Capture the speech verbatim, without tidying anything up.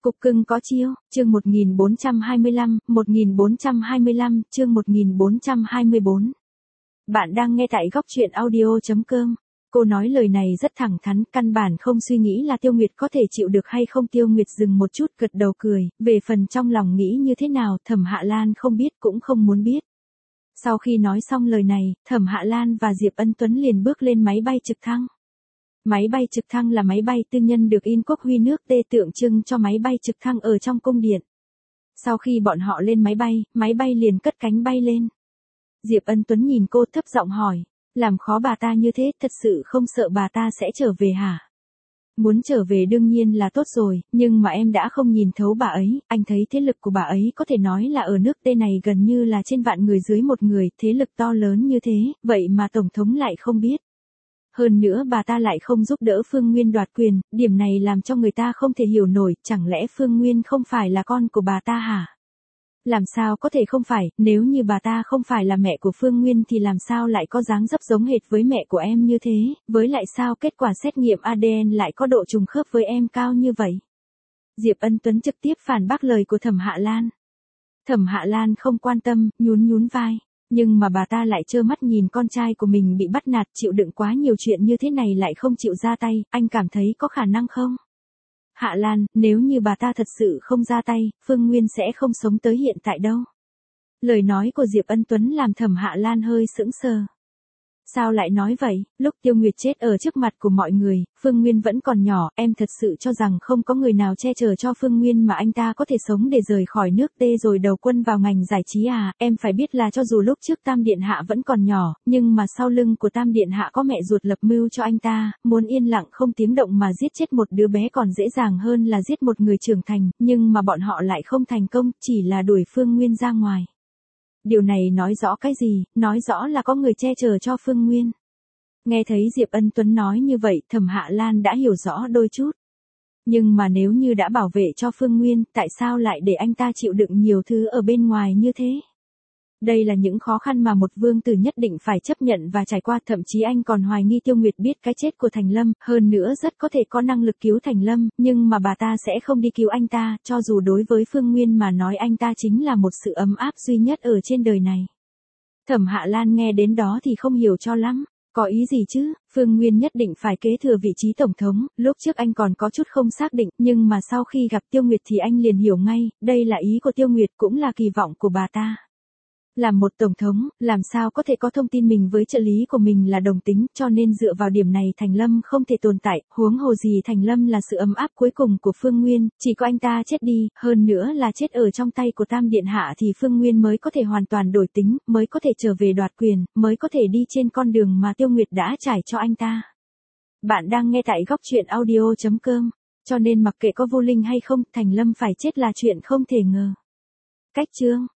Cục cưng có chiêu, chương một nghìn bốn trăm hai mươi lăm, một nghìn bốn trăm hai mươi lăm, chương một nghìn bốn trăm hai mươi bốn. Bạn đang nghe tại góc truyện audio.com. Cô nói lời này rất thẳng thắn, căn bản không suy nghĩ là Tiêu Nguyệt có thể chịu được hay không. Tiêu Nguyệt dừng một chút gật đầu cười, về phần trong lòng nghĩ như thế nào, Thẩm Hạ Lan không biết cũng không muốn biết. Sau khi nói xong lời này, Thẩm Hạ Lan và Diệp Ân Tuấn liền bước lên máy bay trực thăng. Máy bay trực thăng là máy bay tư nhân được in quốc huy nước Tê tượng trưng cho máy bay trực thăng ở trong cung điện. Sau khi bọn họ lên máy bay, máy bay liền cất cánh bay lên. Diệp Ân Tuấn nhìn cô thấp giọng hỏi, làm khó bà ta như thế, thật sự không sợ bà ta sẽ trở về hả? Muốn trở về đương nhiên là tốt rồi, nhưng mà em đã không nhìn thấu bà ấy, anh thấy thế lực của bà ấy có thể nói là ở nước Tê này gần như là trên vạn người dưới một người, thế lực to lớn như thế, vậy mà Tổng thống lại không biết. Hơn nữa bà ta lại không giúp đỡ Phương Nguyên đoạt quyền, điểm này làm cho người ta không thể hiểu nổi, chẳng lẽ Phương Nguyên không phải là con của bà ta hả? Làm sao có thể không phải, nếu như bà ta không phải là mẹ của Phương Nguyên thì làm sao lại có dáng dấp giống hệt với mẹ của em như thế, với lại sao kết quả xét nghiệm a đê en lại có độ trùng khớp với em cao như vậy? Diệp Ân Tuấn trực tiếp phản bác lời của Thẩm Hạ Lan. Thẩm Hạ Lan không quan tâm, nhún nhún vai. Nhưng mà bà ta lại trơ mắt nhìn con trai của mình bị bắt nạt, chịu đựng quá nhiều chuyện như thế này lại không chịu ra tay, anh cảm thấy có khả năng không? Hạ Lan, nếu như bà ta thật sự không ra tay, Phương Nguyên sẽ không sống tới hiện tại đâu. Lời nói của Diệp Ân Tuấn làm Thẩm Hạ Lan hơi sững sờ. Sao lại nói vậy, lúc Tiêu Nguyệt chết ở trước mặt của mọi người, Phương Nguyên vẫn còn nhỏ, em thật sự cho rằng không có người nào che chở cho Phương Nguyên mà anh ta có thể sống để rời khỏi nước Tê rồi đầu quân vào ngành giải trí à, em phải biết là cho dù lúc trước Tam Điện Hạ vẫn còn nhỏ, nhưng mà sau lưng của Tam Điện Hạ có mẹ ruột lập mưu cho anh ta, muốn yên lặng không tiếng động mà giết chết một đứa bé còn dễ dàng hơn là giết một người trưởng thành, nhưng mà bọn họ lại không thành công, chỉ là đuổi Phương Nguyên ra ngoài. Điều này nói rõ cái gì, nói rõ là có người che chở cho Phương Nguyên. Nghe thấy Diệp Ân Tuấn nói như vậy, Thẩm Hạ Lan đã hiểu rõ đôi chút. Nhưng mà nếu như đã bảo vệ cho Phương Nguyên, tại sao lại để anh ta chịu đựng nhiều thứ ở bên ngoài như thế? Đây là những khó khăn mà một vương tử nhất định phải chấp nhận và trải qua, thậm chí anh còn hoài nghi Tiêu Nguyệt biết cái chết của Thành Lâm, hơn nữa rất có thể có năng lực cứu Thành Lâm, nhưng mà bà ta sẽ không đi cứu anh ta, cho dù đối với Phương Nguyên mà nói anh ta chính là một sự ấm áp duy nhất ở trên đời này. Thẩm Hạ Lan nghe đến đó thì không hiểu cho lắm. Có ý gì chứ, Phương Nguyên nhất định phải kế thừa vị trí tổng thống, lúc trước anh còn có chút không xác định, nhưng mà sau khi gặp Tiêu Nguyệt thì anh liền hiểu ngay, đây là ý của Tiêu Nguyệt cũng là kỳ vọng của bà ta. Làm một tổng thống, làm sao có thể có thông tin mình với trợ lý của mình là đồng tính, cho nên dựa vào điểm này Thành Lâm không thể tồn tại, huống hồ gì Thành Lâm là sự ấm áp cuối cùng của Phương Nguyên, chỉ có anh ta chết đi, hơn nữa là chết ở trong tay của Tam Điện Hạ thì Phương Nguyên mới có thể hoàn toàn đổi tính, mới có thể trở về đoạt quyền, mới có thể đi trên con đường mà Tiêu Nguyệt đã trải cho anh ta. Bạn đang nghe tại góc truyện audio.com, cho nên mặc kệ có vô linh hay không, Thành Lâm phải chết là chuyện không thể ngờ. Cách chương